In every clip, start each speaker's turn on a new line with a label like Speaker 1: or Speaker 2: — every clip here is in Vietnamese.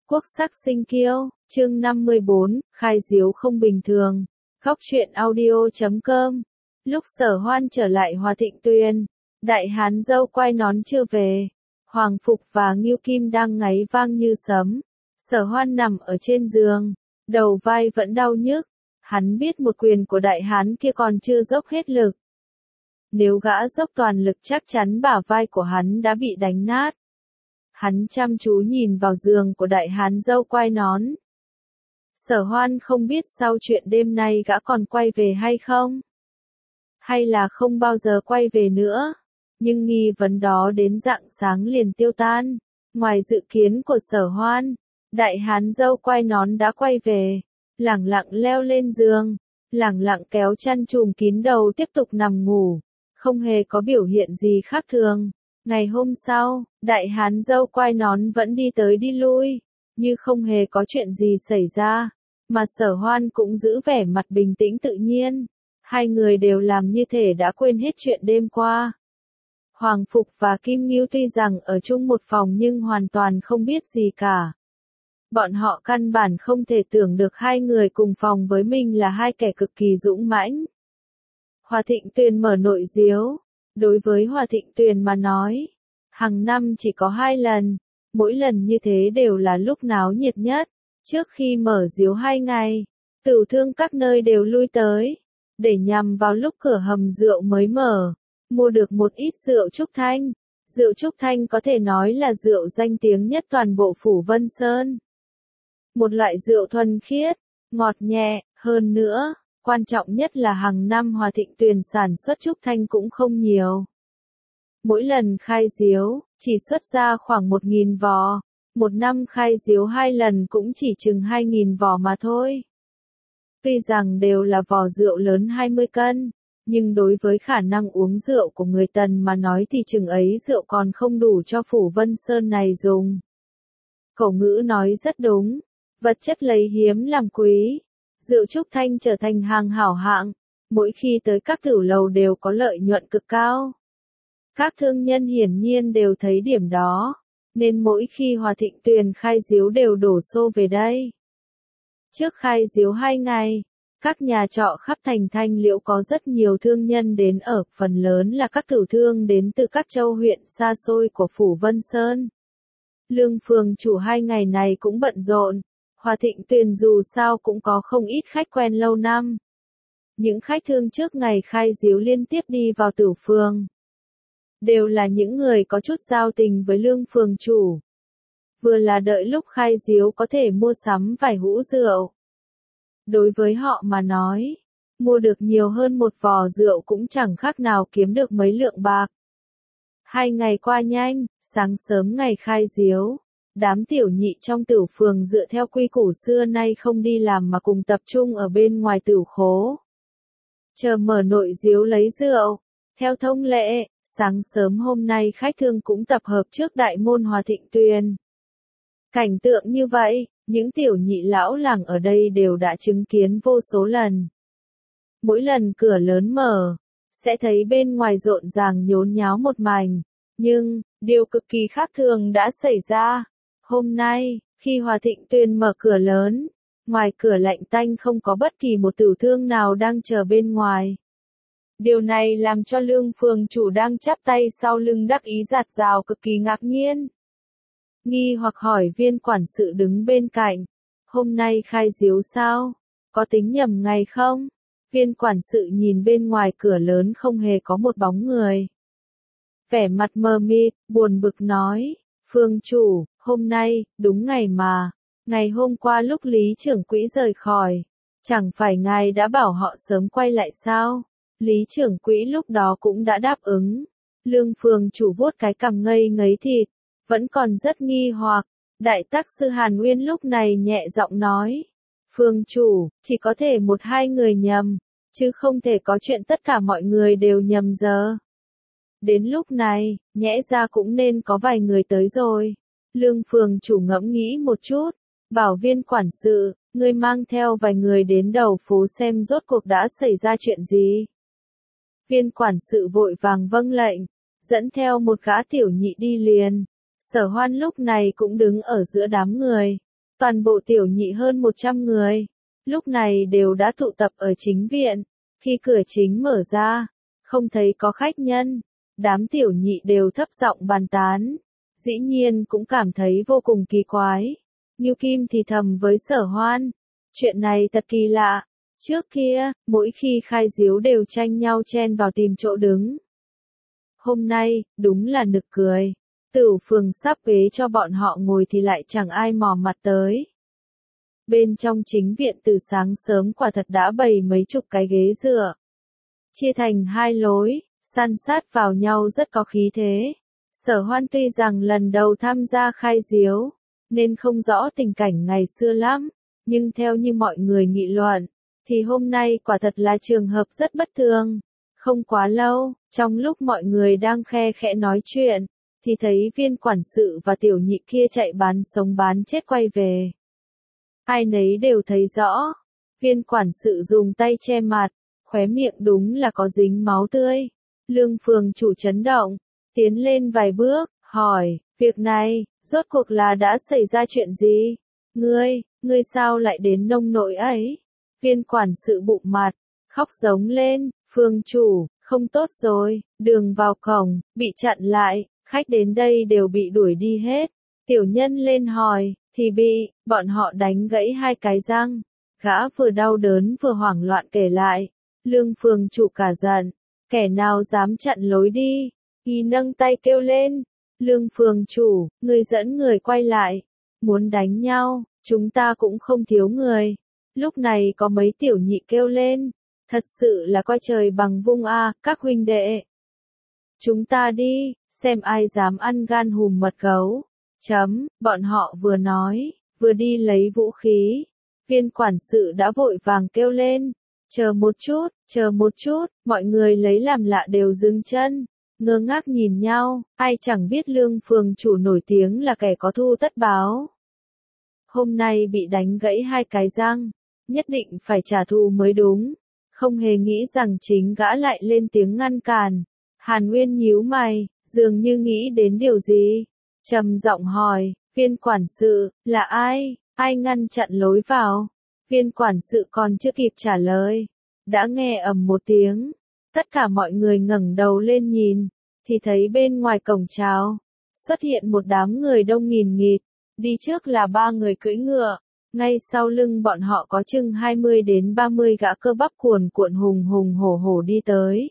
Speaker 1: Quốc sắc sinh kiêu, chương 54, khai diếu không bình thường. Góc truyện audio.com. Lúc Sở Hoan trở lại Hòa Thịnh Tuyền, đại hán dâu quai nón chưa về. Hoàng Phục và Ngưu Kim đang ngáy vang như sấm. Sở Hoan nằm ở trên giường, đầu vai vẫn đau nhức. Hắn biết một quyền của đại hán kia còn chưa dốc hết lực. Nếu gã dốc toàn lực chắc chắn bả vai của hắn đã bị đánh nát. Hắn chăm chú nhìn vào giường của đại hán dâu quai nón. Sở Hoan không biết sau chuyện đêm nay gã còn quay về hay không. Hay là không bao giờ quay về nữa. Nhưng nghi vấn đó đến rạng sáng liền tiêu tan. Ngoài dự kiến của Sở Hoan, đại hán dâu quai nón đã quay về. Lẳng lặng leo lên giường. Lẳng lặng kéo chăn trùm kín đầu tiếp tục nằm ngủ. Không hề có biểu hiện gì khác thường. Ngày hôm sau, đại hán dâu quai nón vẫn đi tới đi lui, như không hề có chuyện gì xảy ra, mà Sở Hoan cũng giữ vẻ mặt bình tĩnh tự nhiên. Hai người đều làm như thể đã quên hết chuyện đêm qua. Hoàng Phục và Kim Ngưu tuy rằng ở chung một phòng nhưng hoàn toàn không biết gì cả. Bọn họ căn bản không thể tưởng được hai người cùng phòng với mình là hai kẻ cực kỳ dũng mãnh. Hòa Thịnh Tuyền mở nội diếu. Đối với Hòa Thịnh Tuyền mà nói, hàng năm chỉ có 2 lần, mỗi lần như thế đều là lúc náo nhiệt nhất. Trước khi mở diếu 2 ngày, tửu thương các nơi đều lui tới, để nhằm vào lúc cửa hầm rượu mới mở, mua được một ít rượu Trúc Thanh. Rượu Trúc Thanh có thể nói là rượu danh tiếng nhất toàn bộ phủ Vân Sơn. Một loại rượu thuần khiết, ngọt nhẹ, hơn nữa. Quan trọng nhất là hàng năm Hòa Thịnh Tuyền sản xuất Trúc Thanh cũng không nhiều. Mỗi lần khai diếu, chỉ xuất ra khoảng 1.000 vò. Một năm khai diếu 2 lần cũng chỉ chừng 2.000 vò mà thôi. Tuy rằng đều là vò rượu lớn 20 cân, nhưng đối với khả năng uống rượu của người Tần mà nói thì chừng ấy rượu còn không đủ cho phủ Vân Sơn này dùng. Cổ ngữ nói rất đúng, vật chất lấy hiếm làm quý. Rượu Trúc Thanh trở thành hàng hảo hạng, mỗi khi tới các tửu lầu đều có lợi nhuận cực cao. Các thương nhân hiển nhiên đều thấy điểm đó, nên mỗi khi Hòa Thịnh Tuyền khai diếu đều đổ xô về đây. Trước khai diếu 2 ngày, các nhà trọ khắp thành Thanh Liễu có rất nhiều thương nhân đến ở, phần lớn là các tiểu thương đến từ các châu huyện xa xôi của phủ Vân Sơn. Lương phường chủ 2 ngày này cũng bận rộn. Hòa Thịnh Tuyền dù sao cũng có không ít khách quen lâu năm. Những khách thương trước ngày khai diếu liên tiếp đi vào tửu phường. Đều là những người có chút giao tình với lương phường chủ. Vừa là đợi lúc khai diếu có thể mua sắm vài hũ rượu. Đối với họ mà nói, mua được nhiều hơn một vò rượu cũng chẳng khác nào kiếm được mấy lượng bạc. 2 ngày qua nhanh, sáng sớm ngày khai diếu. Đám tiểu nhị trong tửu phường dựa theo quy củ xưa nay không đi làm mà cùng tập trung ở bên ngoài tửu khố. Chờ mở nội diếu lấy rượu. Theo thông lệ, sáng sớm hôm nay khách thương cũng tập hợp trước đại môn Hòa Thịnh Tuyền. Cảnh tượng như vậy, những tiểu nhị lão làng ở đây đều đã chứng kiến vô số lần. Mỗi lần cửa lớn mở, sẽ thấy bên ngoài rộn ràng nhốn nháo một mảnh. Nhưng, điều cực kỳ khác thường đã xảy ra. Hôm nay, khi Hòa Thịnh Tuyền mở cửa lớn, ngoài cửa lạnh tanh không có bất kỳ một tiểu thương nào đang chờ bên ngoài. Điều này làm cho lương phường chủ đang chắp tay sau lưng đắc ý giạt rào cực kỳ ngạc nhiên. Nghi hoặc hỏi viên quản sự đứng bên cạnh, hôm nay khai diếu sao? Có tính nhầm ngày không? Viên quản sự nhìn bên ngoài cửa lớn không hề có một bóng người. Vẻ mặt mờ mịt, buồn bực nói, phường chủ, hôm nay, đúng ngày mà, ngày hôm qua lúc Lý trưởng quỹ rời khỏi, chẳng phải ngài đã bảo họ sớm quay lại sao? Lý trưởng quỹ lúc đó cũng đã đáp ứng. Lương phường chủ vuốt cái cằm ngây ngấy thịt, vẫn còn rất nghi hoặc. Đại tác sư Hàn Nguyên lúc này nhẹ giọng nói, phường chủ, chỉ có thể 1-2 người nhầm, chứ không thể có chuyện tất cả mọi người đều nhầm giờ. Đến lúc này, nhẽ ra cũng nên có vài người tới rồi. Lương phường chủ ngẫm nghĩ một chút, bảo viên quản sự, ngươi mang theo vài người đến đầu phố xem rốt cuộc đã xảy ra chuyện gì. Viên quản sự vội vàng vâng lệnh, dẫn theo một gã tiểu nhị đi liền. Sở Hoan lúc này cũng đứng ở giữa đám người, Toàn bộ tiểu nhị hơn 100 người, lúc này đều đã tụ tập ở chính viện. Khi cửa chính mở ra, không thấy có khách nhân, đám tiểu nhị đều thấp giọng bàn tán. Dĩ nhiên cũng cảm thấy vô cùng kỳ quái. Ngưu Kim thì thầm với Sở Hoan, chuyện này thật kỳ lạ. Trước kia, mỗi khi khai diếu đều tranh nhau chen vào tìm chỗ đứng. Hôm nay, đúng là nực cười. Tửu phường sắp ghế cho bọn họ ngồi thì lại chẳng ai mò mặt tới. Bên trong chính viện từ sáng sớm quả thật đã bày mấy chục cái ghế dựa. Chia thành hai lối, san sát vào nhau rất có khí thế. Sở Hoan tuy rằng lần đầu tham gia khai diếu, nên không rõ tình cảnh ngày xưa lắm, nhưng theo như mọi người nghị luận, thì hôm nay quả thật là trường hợp rất bất thường. Không quá lâu, trong lúc mọi người đang khe khẽ nói chuyện, thì thấy viên quản sự và tiểu nhị kia chạy bán sống bán chết quay về. Ai nấy đều thấy rõ, viên quản sự dùng tay che mặt, khóe miệng đúng là có dính máu tươi. Lương phường chủ chấn động, tiến lên vài bước, hỏi, việc này, rốt cuộc là đã xảy ra chuyện gì? Ngươi sao lại đến nông nỗi ấy? Viên quản sự bụng mặt, khóc giống lên, phường chủ, không tốt rồi, đường vào cổng, bị chặn lại, khách đến đây đều bị đuổi đi hết. Tiểu nhân lên hỏi, thì bị, bọn họ đánh gãy 2 cái răng. Gã vừa đau đớn vừa hoảng loạn kể lại. Lương phường chủ cả giận, kẻ nào dám chặn lối đi? Y nâng tay kêu lên. Lương phường chủ, người dẫn người quay lại. Muốn đánh nhau, chúng ta cũng không thiếu người. Lúc này có mấy tiểu nhị kêu lên. Thật sự là coi trời bằng vung a, các huynh đệ. Chúng ta đi, xem ai dám ăn gan hùm mật gấu. Bọn họ vừa nói, vừa đi lấy vũ khí. Viên quản sự đã vội vàng kêu lên. Chờ một chút, mọi người lấy làm lạ đều dừng chân. Ngơ ngác nhìn nhau, ai chẳng biết Lương phường chủ nổi tiếng là kẻ có thù tất báo. Hôm nay bị đánh gãy 2 cái răng, nhất định phải trả thù mới đúng. Không hề nghĩ rằng chính gã lại lên tiếng ngăn cản. Hàn Nguyên nhíu mày, dường như nghĩ đến điều gì. Trầm giọng hỏi, viên quản sự, là ai? Ai ngăn chặn lối vào? Viên quản sự còn chưa kịp trả lời. Đã nghe ầm một tiếng. Tất cả mọi người ngẩng đầu lên nhìn. Thì thấy bên ngoài cổng chào. Xuất hiện một đám người đông nghìn nghịt. Đi trước là 3 người cưỡi ngựa. Ngay sau lưng bọn họ có chừng 20 đến 30 gã cơ bắp cuồn cuộn hùng hùng hổ hổ đi tới.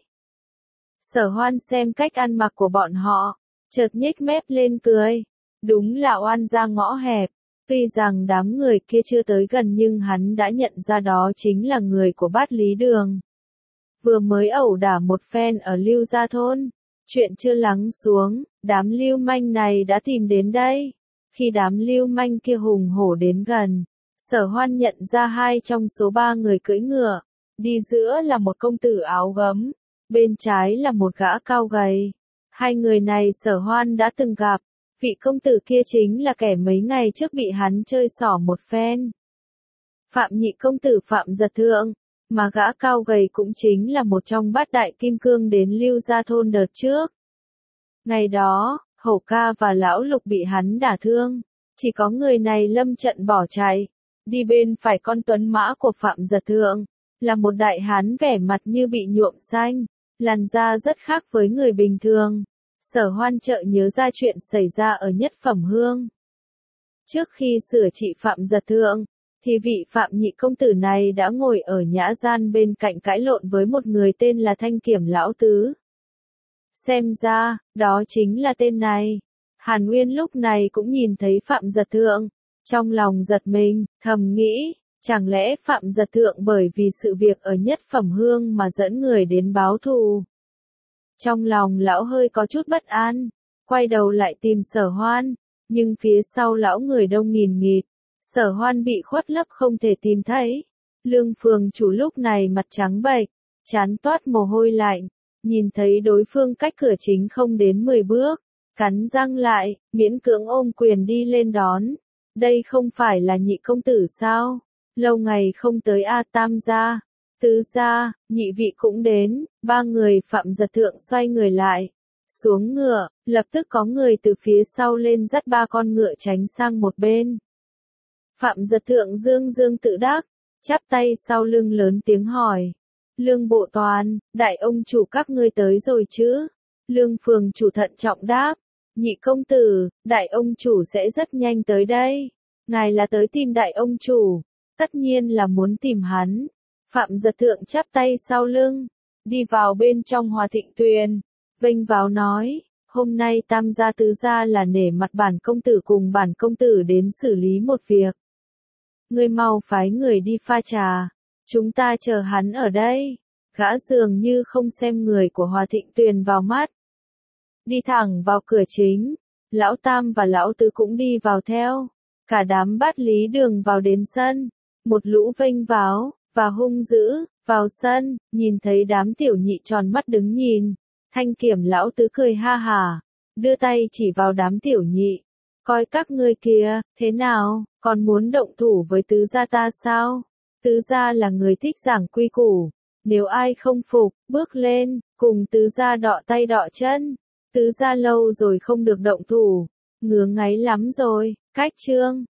Speaker 1: Sở Hoan xem cách ăn mặc của bọn họ, chợt nhếch mép lên cười. Đúng là oan ra ngõ hẹp. Tuy rằng đám người kia chưa tới gần nhưng hắn đã nhận ra đó chính là người của Bát Lý Đường. Vừa mới ẩu đả một phen ở Lưu Gia Thôn. Chuyện chưa lắng xuống, đám lưu manh này đã tìm đến đây. Khi đám lưu manh kia hùng hổ đến gần, Sở Hoan nhận ra 2 trong số 3 người cưỡi ngựa. Đi giữa là một công tử áo gấm, bên trái là một gã cao gầy. 2 người này Sở Hoan đã từng gặp. Vị công tử kia chính là kẻ mấy ngày trước bị hắn chơi xỏ một phen. Phạm nhị công tử Phạm Giật Thượng, mà gã cao gầy cũng chính là một trong 8 đại kim cương đến Lưu Gia Thôn đợt trước. Ngày đó, Hổ Ca và Lão Lục bị hắn đả thương, chỉ có người này lâm trận bỏ chạy. Đi bên phải con tuấn mã của Phạm Giật Thượng, là một đại hán vẻ mặt như bị nhuộm xanh, làn da rất khác với người bình thường. Sở Hoan chợt nhớ ra chuyện xảy ra ở Nhất Phẩm Hương. Trước khi sửa trị Phạm Giật Thượng, thì vị Phạm nhị công tử này đã ngồi ở nhã gian bên cạnh cãi lộn với một người tên là Thanh Kiểm Lão Tứ. Xem ra, đó chính là tên này. Hàn Nguyên lúc này cũng nhìn thấy Phạm Giật Thượng. Trong lòng giật mình, thầm nghĩ, chẳng lẽ Phạm Giật Thượng bởi vì sự việc ở Nhất Phẩm Hương mà dẫn người đến báo thù. Trong lòng lão hơi có chút bất an, quay đầu lại tìm Sở Hoan, nhưng phía sau lão người đông nghìn nghịt, Sở Hoan bị khuất lấp không thể tìm thấy. Lương phường chủ lúc này mặt trắng bệch, trán toát mồ hôi lạnh, nhìn thấy đối phương cách cửa chính không đến 10 bước, cắn răng lại, miễn cưỡng ôm quyền đi lên đón. Đây không phải là nhị công tử sao? Lâu ngày không tới A Tam gia, Tứ gia, nhị vị cũng đến. 3 người Phạm Giật Thượng xoay người lại, xuống ngựa, lập tức có người từ phía sau lên dắt 3 con ngựa tránh sang một bên. Phạm Giật Thượng dương dương tự đắc, chắp tay sau lưng lớn tiếng hỏi. Lương bộ toàn, đại ông chủ các ngươi tới rồi chứ? Lương phường chủ thận trọng đáp. Nhị công tử, đại ông chủ sẽ rất nhanh tới đây. Ngài là tới tìm đại ông chủ, tất nhiên là muốn tìm hắn. Phạm Giật Thượng chắp tay sau lưng, đi vào bên trong Hòa Thịnh Tuyền, vênh váo nói, hôm nay tam gia tứ gia là nể mặt bản công tử cùng bản công tử đến xử lý một việc. Ngươi mau phái người đi pha trà, chúng ta chờ hắn ở đây. Gã dường như không xem người của Hòa Thịnh Tuyền vào mắt. Đi thẳng vào cửa chính, lão tam và lão tứ cũng đi vào theo. Cả đám bát lý đường vào đến sân, một lũ vênh váo và hung dữ, vào sân, nhìn thấy đám tiểu nhị tròn mắt đứng nhìn. Thanh Kiểm lão tứ cười ha hả, đưa tay chỉ vào đám tiểu nhị. Coi các ngươi kìa, thế nào, còn muốn động thủ với tứ gia ta sao? Tứ gia là người thích giảng quy củ. Nếu ai không phục, bước lên, cùng tứ gia đọ tay đọ chân. Tứ gia lâu rồi không được động thủ, ngứa ngáy lắm rồi, cách chương.